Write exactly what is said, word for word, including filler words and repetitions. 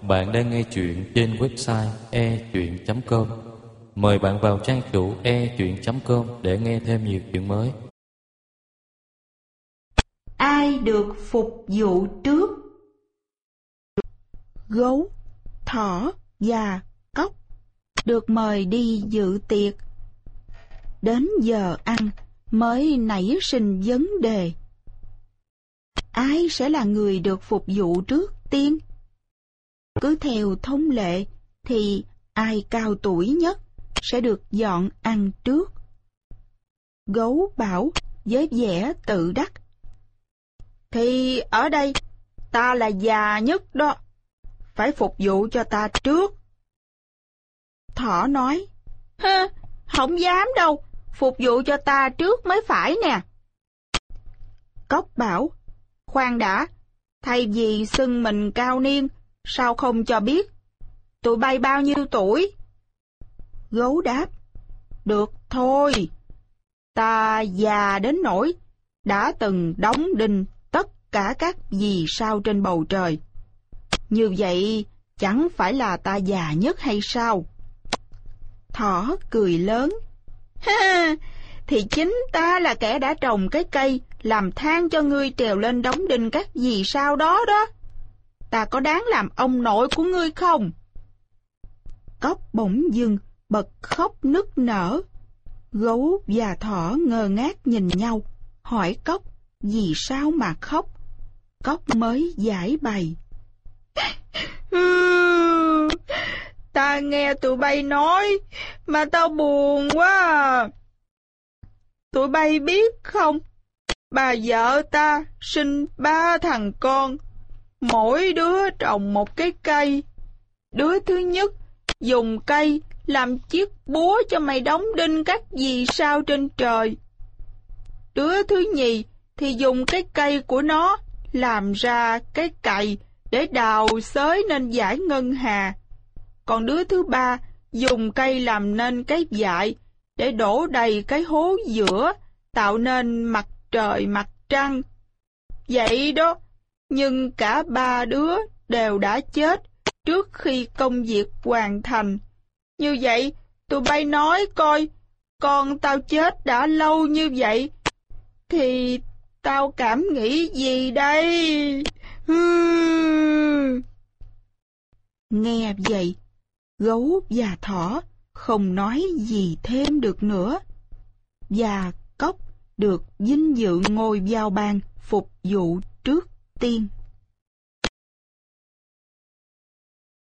Bạn đang nghe chuyện trên website e chuyện chấm com. Mời bạn vào trang chủ e chuyện chấm com để nghe thêm nhiều chuyện mới. Ai được phục vụ trước? Gấu, thỏ và cóc được mời đi dự tiệc. Đến giờ ăn mới nảy sinh vấn đề: ai sẽ là người được phục vụ trước tiên? Cứ theo thông lệ thì ai cao tuổi nhất sẽ được dọn ăn trước. Gấu bảo với vẻ tự đắc: thì ở đây ta là già nhất đó, phải phục vụ cho ta trước. Thỏ nói: hơ, không dám đâu, phục vụ cho ta trước mới phải nè. Cóc bảo: khoan đã, thay vì xưng mình cao niên, sao không cho biết tụi bay bao nhiêu tuổi? Gấu đáp: được thôi, ta già đến nỗi đã từng đóng đinh tất cả các vì sao trên bầu trời. Như vậy chẳng phải là ta già nhất hay sao? Thỏ cười lớn: ha, thì chính ta là kẻ đã trồng cái cây làm than cho ngươi trèo lên đóng đinh các vì sao đó đó. Ta có đáng làm ông nội của ngươi không? Cóc bỗng dưng bật khóc nức nở. Gấu và thỏ ngơ ngác nhìn nhau, hỏi cóc vì sao mà khóc. Cóc mới giải bày: ta nghe tụi bay nói mà tao buồn quá à. Tụi bay biết không, bà vợ ta sinh ba thằng con, mỗi đứa trồng một cái cây. Đứa thứ nhất dùng cây làm chiếc búa cho mày đóng đinh các vì sao trên trời. Đứa thứ nhì thì dùng cái cây của nó làm ra cái cày để đào xới nên dải ngân hà. Còn đứa thứ ba dùng cây làm nên cái vại để đổ đầy cái hố giữa, tạo nên mặt trời mặt trăng. Vậy đó, nhưng cả ba đứa đều đã chết trước khi công việc hoàn thành. Như vậy, tụi bay nói coi, con tao chết đã lâu như vậy, thì tao cảm nghĩ gì đây? Nghe vậy, gấu và thỏ không nói gì thêm được nữa, và cóc được vinh dự ngồi vào bàn phục vụ trước tiên.